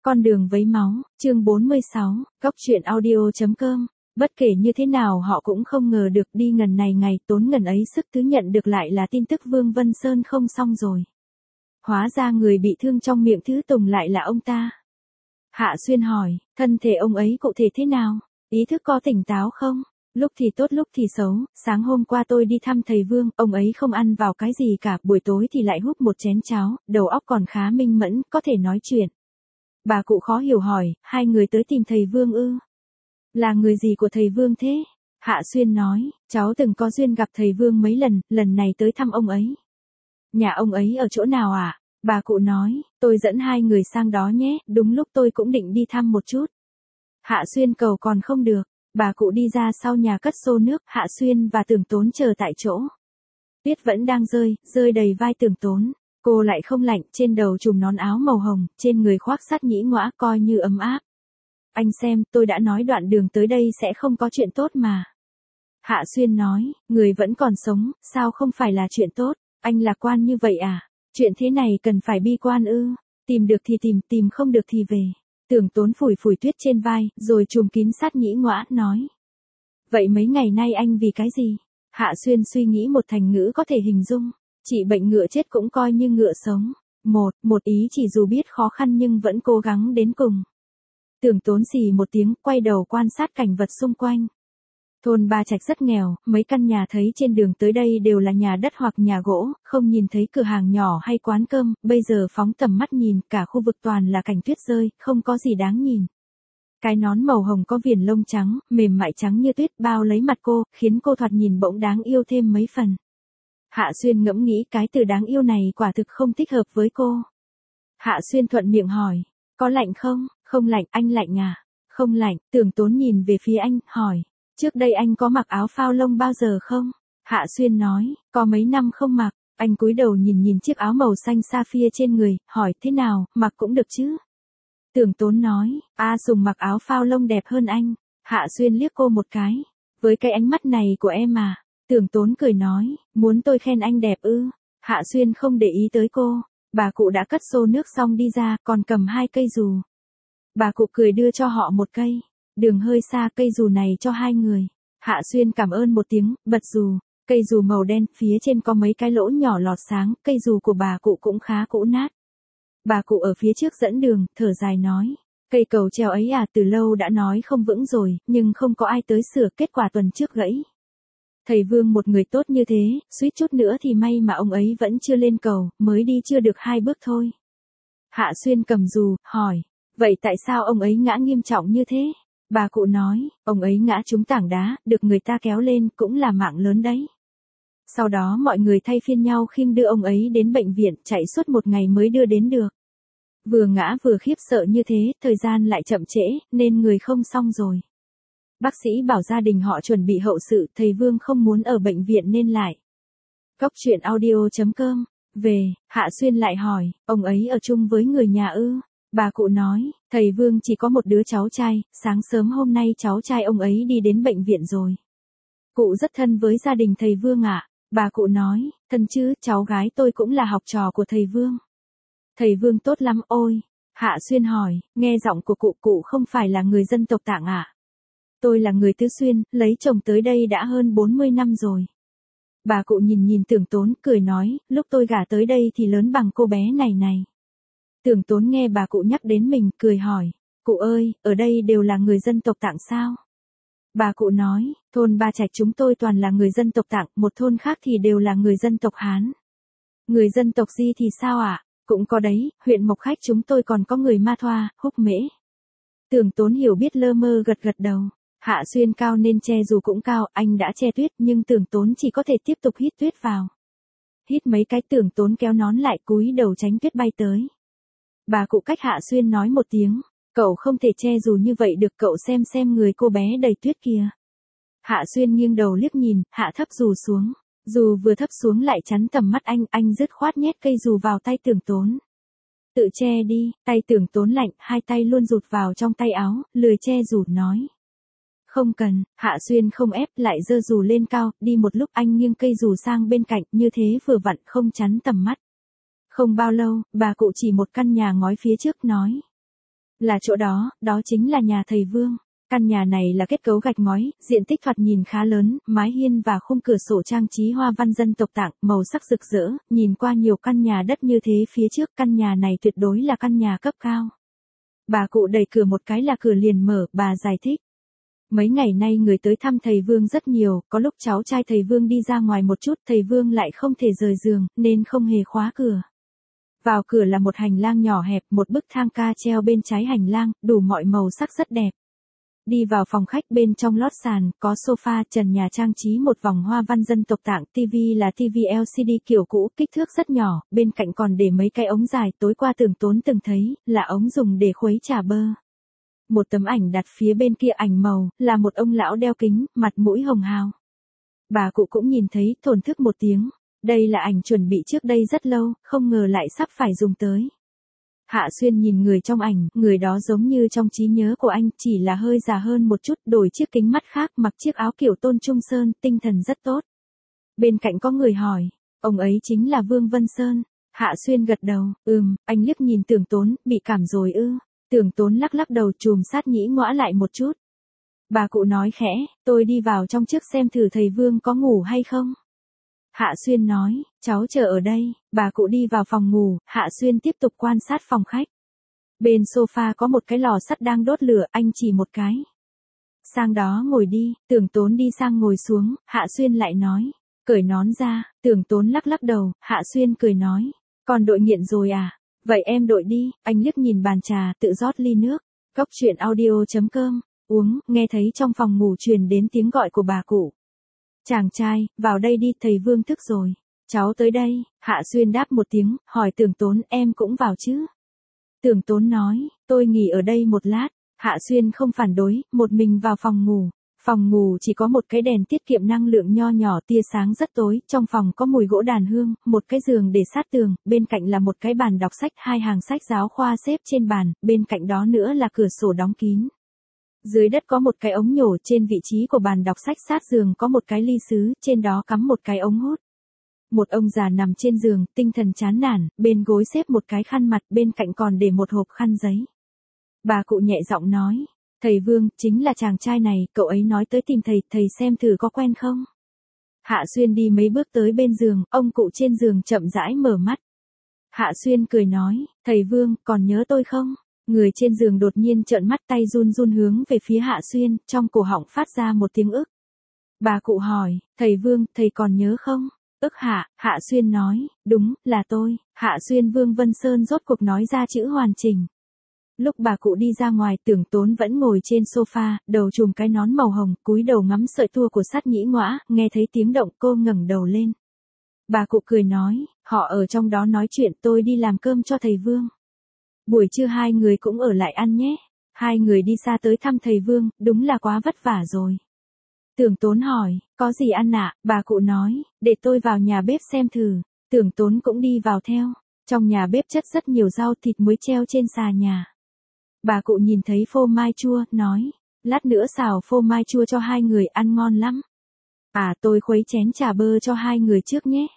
Con đường vấy máu, chương 46, Cóc truyện audio.com. Bất kể như thế nào họ cũng không ngờ được đi ngần này ngày tốn ngần ấy sức thứ nhận được lại là tin tức Vương Vân Sơn không xong rồi. Hóa ra người bị thương trong miệng Thứ Tùng lại là ông ta. Hạ Xuyên hỏi, thân thể ông ấy cụ thể thế nào? Ý thức có tỉnh táo không? Lúc thì tốt lúc thì xấu, sáng hôm qua tôi đi thăm thầy Vương, ông ấy không ăn vào cái gì cả, buổi tối thì lại húp một chén cháo, đầu óc còn khá minh mẫn, có thể nói chuyện. Bà cụ khó hiểu hỏi, hai người tới tìm thầy Vương ư? Là người gì của thầy Vương thế? Hạ Xuyên nói, cháu từng có duyên gặp thầy Vương mấy lần này tới thăm ông ấy. Nhà ông ấy ở chỗ nào ạ? Bà cụ nói, tôi dẫn hai người sang đó nhé, đúng lúc tôi cũng định đi thăm một chút. Hạ Xuyên cầu còn không được, bà cụ đi ra sau nhà cất xô nước, Hạ Xuyên và Tưởng Tốn chờ tại chỗ. Tuyết vẫn đang rơi đầy vai Tưởng Tốn. Cô lại không lạnh, trên đầu trùm nón áo màu hồng, trên người khoác sắt nhĩ ngõa coi như ấm áp. Anh xem, tôi đã nói đoạn đường tới đây sẽ không có chuyện tốt mà. Hạ Xuyên nói, người vẫn còn sống, sao không phải là chuyện tốt, anh lạc quan như vậy à? Chuyện thế này cần phải bi quan ư? Tìm được thì tìm không được thì về. Tưởng Tốn phủi phủi tuyết trên vai, rồi trùm kín sắt nhĩ ngõa, nói. Vậy mấy ngày nay anh vì cái gì? Hạ Xuyên suy nghĩ một thành ngữ có thể hình dung. Chỉ bệnh ngựa chết cũng coi như ngựa sống. Một ý chỉ dù biết khó khăn nhưng vẫn cố gắng đến cùng. Tưởng Tốn xì một tiếng, quay đầu quan sát cảnh vật xung quanh. Thôn Ba Trạch rất nghèo, mấy căn nhà thấy trên đường tới đây đều là nhà đất hoặc nhà gỗ, không nhìn thấy cửa hàng nhỏ hay quán cơm, bây giờ phóng tầm mắt nhìn, cả khu vực toàn là cảnh tuyết rơi, không có gì đáng nhìn. Cái nón màu hồng có viền lông trắng, mềm mại trắng như tuyết bao lấy mặt cô, khiến cô thoạt nhìn bỗng đáng yêu thêm mấy phần. Hạ Xuyên ngẫm nghĩ cái từ đáng yêu này quả thực không thích hợp với cô. Hạ Xuyên thuận miệng hỏi, có lạnh không? Không lạnh, anh lạnh à? Không lạnh, Tưởng Tốn nhìn về phía anh, hỏi, trước đây anh có mặc áo phao lông bao giờ không? Hạ Xuyên nói, có mấy năm không mặc. Anh cúi đầu nhìn chiếc áo màu xanh sapphire trên người, hỏi, thế nào, mặc cũng được chứ? Tưởng Tốn nói, Sùng mặc áo phao lông đẹp hơn anh. Hạ Xuyên liếc cô một cái, với cái ánh mắt này của em à? Tưởng Tốn cười nói, muốn tôi khen anh đẹp ư? Hạ Xuyên không để ý tới cô, bà cụ đã cất xô nước xong đi ra, còn cầm 2 cây dù. Bà cụ cười đưa cho họ một cây, đường hơi xa, cây dù này cho 2 người. Hạ Xuyên cảm ơn một tiếng, bật dù, cây dù màu đen, phía trên có mấy cái lỗ nhỏ lọt sáng, cây dù của bà cụ cũng khá cũ nát. Bà cụ ở phía trước dẫn đường, thở dài nói, cây cầu treo ấy từ lâu đã nói không vững rồi, nhưng không có ai tới sửa, kết quả tuần trước gãy. Thầy Vương một người tốt như thế, suýt chút nữa thì may mà ông ấy vẫn chưa lên cầu, mới đi chưa được 2 bước thôi. Hạ Xuyên cầm dù, hỏi, vậy tại sao ông ấy ngã nghiêm trọng như thế? Bà cụ nói, ông ấy ngã trúng tảng đá, được người ta kéo lên, cũng là mạng lớn đấy. Sau đó mọi người thay phiên nhau khiêng đưa ông ấy đến bệnh viện, chạy suốt 1 ngày mới đưa đến được. Vừa ngã vừa khiếp sợ như thế, thời gian lại chậm trễ, nên người không xong rồi. Bác sĩ bảo gia đình họ chuẩn bị hậu sự, thầy Vương không muốn ở bệnh viện nên lại. Cóc truyện audio.com. Về, Hạ Xuyên lại hỏi, ông ấy ở chung với người nhà ư? Bà cụ nói, thầy Vương chỉ có một đứa cháu trai, sáng sớm hôm nay cháu trai ông ấy đi đến bệnh viện rồi. Cụ rất thân với gia đình thầy Vương ạ. Bà cụ nói, thân chứ, cháu gái tôi cũng là học trò của thầy Vương. Thầy Vương tốt lắm ôi. Hạ Xuyên hỏi, nghe giọng của cụ không phải là người dân tộc Tạng ạ? Tôi là người Tứ Xuyên, lấy chồng tới đây đã hơn 40 năm rồi. Bà cụ nhìn Tưởng Tốn, cười nói, lúc tôi gả tới đây thì lớn bằng cô bé này. Tưởng Tốn nghe bà cụ nhắc đến mình, cười hỏi, cụ ơi, ở đây đều là người dân tộc Tạng sao? Bà cụ nói, thôn Ba Trạch chúng tôi toàn là người dân tộc Tạng, một thôn khác thì đều là người dân tộc Hán. Người dân tộc Di thì sao ạ? Cũng có đấy, huyện Mộc Khách chúng tôi còn có người Ma Thoa, Húc Mễ. Tưởng Tốn hiểu biết lơ mơ gật đầu. Hạ Xuyên cao nên che dù cũng cao, anh đã che tuyết nhưng Tưởng Tốn chỉ có thể tiếp tục hít tuyết vào. Hít mấy cái, Tưởng Tốn kéo nón lại, cúi đầu tránh tuyết bay tới. Bà cụ cách Hạ Xuyên nói một tiếng, cậu không thể che dù như vậy được, cậu xem người cô bé đầy tuyết kìa. Hạ Xuyên nghiêng đầu liếc nhìn, hạ thấp dù xuống. Dù vừa thấp xuống lại chắn tầm mắt anh dứt khoát nhét cây dù vào tay Tưởng Tốn. Tự che đi, tay Tưởng Tốn lạnh, 2 tay luôn rụt vào trong tay áo, lười che dù, nói. Không cần, Hạ Xuyên không ép, lại giơ dù lên cao, đi một lúc anh nghiêng cây dù sang bên cạnh, như thế vừa vặn không chắn tầm mắt. Không bao lâu, bà cụ chỉ một căn nhà ngói phía trước, nói. Là chỗ đó, đó chính là nhà thầy Vương. Căn nhà này là kết cấu gạch ngói, diện tích thoạt nhìn khá lớn, mái hiên và khung cửa sổ trang trí hoa văn dân tộc Tạng, màu sắc rực rỡ, nhìn qua nhiều căn nhà đất như thế phía trước căn nhà này tuyệt đối là căn nhà cấp cao. Bà cụ đẩy cửa một cái là cửa liền mở, bà giải thích. Mấy ngày nay người tới thăm thầy Vương rất nhiều, có lúc cháu trai thầy Vương đi ra ngoài một chút, thầy Vương lại không thể rời giường, nên không hề khóa cửa. Vào cửa là một hành lang nhỏ hẹp, một bức thang ca treo bên trái hành lang, đủ mọi màu sắc rất đẹp. Đi vào phòng khách bên trong lót sàn, có sofa, trần nhà trang trí một vòng hoa văn dân tộc Tạng, tivi là tivi LCD kiểu cũ, kích thước rất nhỏ, bên cạnh còn để mấy cái ống dài, tối qua Tưởng Tốn từng thấy, là ống dùng để khuấy trà bơ. Một tấm ảnh đặt phía bên kia ảnh màu, là một ông lão đeo kính, mặt mũi hồng hào. Bà cụ cũng nhìn thấy, thổn thức một tiếng. Đây là ảnh chuẩn bị trước đây rất lâu, không ngờ lại sắp phải dùng tới. Hạ Xuyên nhìn người trong ảnh, người đó giống như trong trí nhớ của anh, chỉ là hơi già hơn một chút, đổi chiếc kính mắt khác, mặc chiếc áo kiểu Tôn Trung Sơn, tinh thần rất tốt. Bên cạnh có người hỏi, ông ấy chính là Vương Vân Sơn. Hạ Xuyên gật đầu, anh liếc nhìn Tưởng Tốn, bị cảm rồi ư. Tưởng Tốn lắc lắc đầu chùm sát nhĩ ngõa lại một chút. Bà cụ nói khẽ, tôi đi vào trong trước xem thử thầy Vương có ngủ hay không. Hạ Xuyên nói, cháu chờ ở đây, bà cụ đi vào phòng ngủ, Hạ Xuyên tiếp tục quan sát phòng khách. Bên sofa có một cái lò sắt đang đốt lửa, anh chỉ một cái. Sang đó ngồi đi, Tưởng Tốn đi sang ngồi xuống, Hạ Xuyên lại nói, cởi nón ra, Tưởng Tốn lắc lắc đầu, Hạ Xuyên cười nói, còn đội nghiện rồi à, vậy em đội đi, anh liếc nhìn bàn trà, tự rót ly nước, Cốc Truyện Audio.com, uống, nghe thấy trong phòng ngủ truyền đến tiếng gọi của bà cụ. Chàng trai, vào đây đi, thầy Vương thức rồi. Cháu tới đây, Hạ Xuyên đáp một tiếng, hỏi Tưởng Tốn em cũng vào chứ. Tưởng Tốn nói, tôi nghỉ ở đây một lát. Hạ Xuyên không phản đối, một mình vào phòng ngủ. Phòng ngủ chỉ có một cái đèn tiết kiệm năng lượng nho nhỏ, tia sáng rất tối, trong phòng có mùi gỗ đàn hương, một cái giường để sát tường, bên cạnh là một cái bàn đọc sách, hai hàng sách giáo khoa xếp trên bàn, bên cạnh đó nữa là cửa sổ đóng kín. Dưới đất có một cái ống nhổ, trên vị trí của bàn đọc sách sát giường có một cái ly sứ, trên đó cắm một cái ống hút. Một ông già nằm trên giường, tinh thần chán nản, bên gối xếp một cái khăn mặt, bên cạnh còn để một hộp khăn giấy. Bà cụ nhẹ giọng nói, thầy Vương, chính là chàng trai này, cậu ấy nói tới tìm thầy xem thử có quen không. Hạ Xuyên đi mấy bước tới bên giường, ông cụ trên giường chậm rãi mở mắt. Hạ Xuyên cười nói, thầy Vương, còn nhớ tôi không? Người trên giường đột nhiên trợn mắt, tay run run hướng về phía Hạ Xuyên, trong cổ họng phát ra một tiếng ức. Bà cụ hỏi, thầy Vương, thầy còn nhớ không? Ức Hạ, Hạ Xuyên nói, đúng, là tôi. Hạ Xuyên Vương Vân Sơn rốt cuộc nói ra chữ hoàn chỉnh. Lúc bà cụ đi ra ngoài, Tưởng Tốn vẫn ngồi trên sofa, đầu trùm cái nón màu hồng, cúi đầu ngắm sợi tua của sát nhĩ ngõa, nghe thấy tiếng động cô ngẩng đầu lên. Bà cụ cười nói, họ ở trong đó nói chuyện, tôi đi làm cơm cho thầy Vương. Buổi trưa hai người cũng ở lại ăn nhé. Hai người đi xa tới thăm thầy Vương, đúng là quá vất vả rồi. Tưởng Tốn hỏi, có gì ăn ạ? Bà cụ nói, để tôi vào nhà bếp xem thử. Tưởng Tốn cũng đi vào theo. Trong nhà bếp chất rất nhiều rau thịt muối treo trên xà nhà. Bà cụ nhìn thấy phô mai chua, nói, lát nữa xào phô mai chua cho hai người ăn ngon lắm. À, tôi khuấy chén trà bơ cho hai người trước nhé.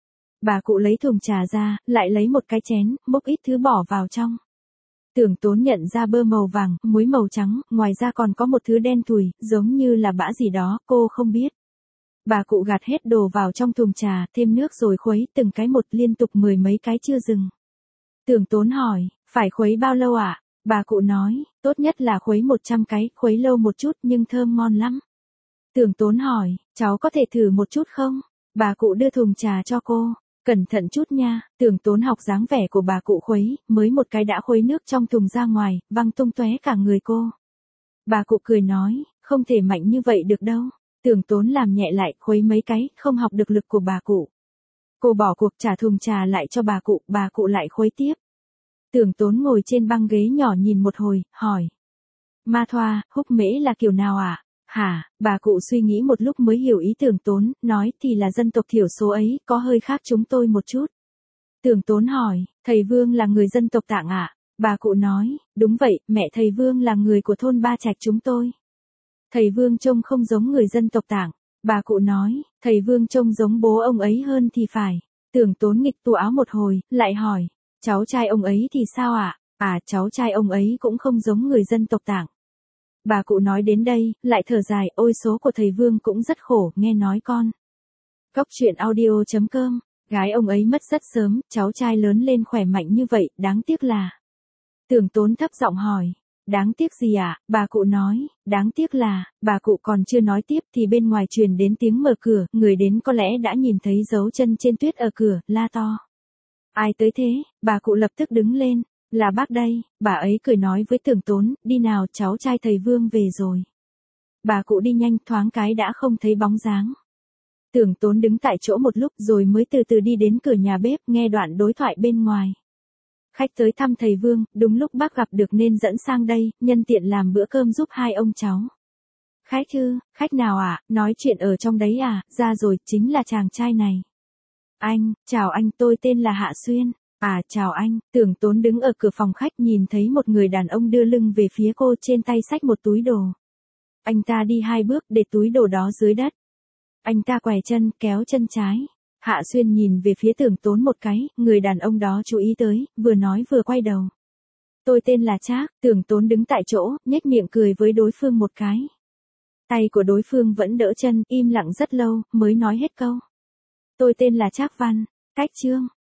Bà cụ lấy thùng trà ra, lại lấy một cái chén, múc ít thứ bỏ vào trong. Tưởng Tốn nhận ra bơ màu vàng, muối màu trắng, ngoài ra còn có một thứ đen thùi, giống như là bã gì đó, cô không biết. Bà cụ gạt hết đồ vào trong thùng trà, thêm nước rồi khuấy từng cái một, liên tục 10 mấy cái chưa dừng. Tưởng Tốn hỏi, phải khuấy bao lâu ạ? Bà cụ nói, tốt nhất là khuấy 100 cái, khuấy lâu một chút nhưng thơm ngon lắm. Tưởng Tốn hỏi, cháu có thể thử một chút không? Bà cụ đưa thùng trà cho cô. Cẩn thận chút nha. Tưởng Tốn học dáng vẻ của bà cụ khuấy, mới một cái đã khuấy nước trong thùng ra ngoài, văng tung tóe cả người cô. Bà cụ cười nói, không thể mạnh như vậy được đâu. Tưởng Tốn làm nhẹ lại, khuấy mấy cái, không học được lực của bà cụ. Cô bỏ cuộc trả thùng trà lại cho bà cụ lại khuấy tiếp. Tưởng Tốn ngồi trên băng ghế nhỏ nhìn một hồi, hỏi. Ma Thoa, húc mễ là kiểu nào ạ? Hả, bà cụ suy nghĩ một lúc mới hiểu ý Tưởng Tốn, nói thì là dân tộc thiểu số ấy, có hơi khác chúng tôi một chút. Tưởng Tốn hỏi, thầy Vương là người dân tộc Tạng ạ? Bà cụ nói, đúng vậy, mẹ thầy Vương là người của thôn Ba Trạch chúng tôi. Thầy Vương trông không giống người dân tộc Tạng. Bà cụ nói, thầy Vương trông giống bố ông ấy hơn thì phải. Tưởng Tốn nghịch tụ áo một hồi, lại hỏi, cháu trai ông ấy thì sao ạ? À, cháu trai ông ấy cũng không giống người dân tộc Tạng. Bà cụ nói đến đây, lại thở dài, ôi số của thầy Vương cũng rất khổ, nghe nói con. Cốc truyện audio.com, gái ông ấy mất rất sớm, cháu trai lớn lên khỏe mạnh như vậy, đáng tiếc là. Tưởng Tốn thấp giọng hỏi, đáng tiếc gì ạ? Bà cụ nói, đáng tiếc là, bà cụ còn chưa nói tiếp thì bên ngoài truyền đến tiếng mở cửa, người đến có lẽ đã nhìn thấy dấu chân trên tuyết ở cửa, la to. Ai tới thế? Bà cụ lập tức đứng lên, là bác đây, bà ấy cười nói với Tưởng Tốn, đi nào cháu trai thầy Vương về rồi. Bà cụ đi nhanh thoáng cái đã không thấy bóng dáng. Tưởng Tốn đứng tại chỗ một lúc rồi mới từ từ đi đến cửa nhà bếp nghe đoạn đối thoại bên ngoài. Khách tới thăm thầy Vương, đúng lúc bác gặp được nên dẫn sang đây, nhân tiện làm bữa cơm giúp hai ông cháu. Khách ư, khách nào ạ, nói chuyện ở trong đấy à, ra rồi, chính là chàng trai này. Anh, chào anh, tôi tên là Hạ Xuyên. À, chào anh, Tưởng Tốn đứng ở cửa phòng khách nhìn thấy một người đàn ông đưa lưng về phía cô trên tay xách một túi đồ. Anh ta đi 2 bước để túi đồ đó dưới đất. Anh ta quẻ chân, kéo chân trái. Hạ Xuyên nhìn về phía Tưởng Tốn một cái, người đàn ông đó chú ý tới, vừa nói vừa quay đầu. Tôi tên là Trác, Tưởng Tốn đứng tại chỗ, nhếch miệng cười với đối phương một cái. Tay của đối phương vẫn đỡ chân, im lặng rất lâu, mới nói hết câu. Tôi tên là Trác Văn, cách chương.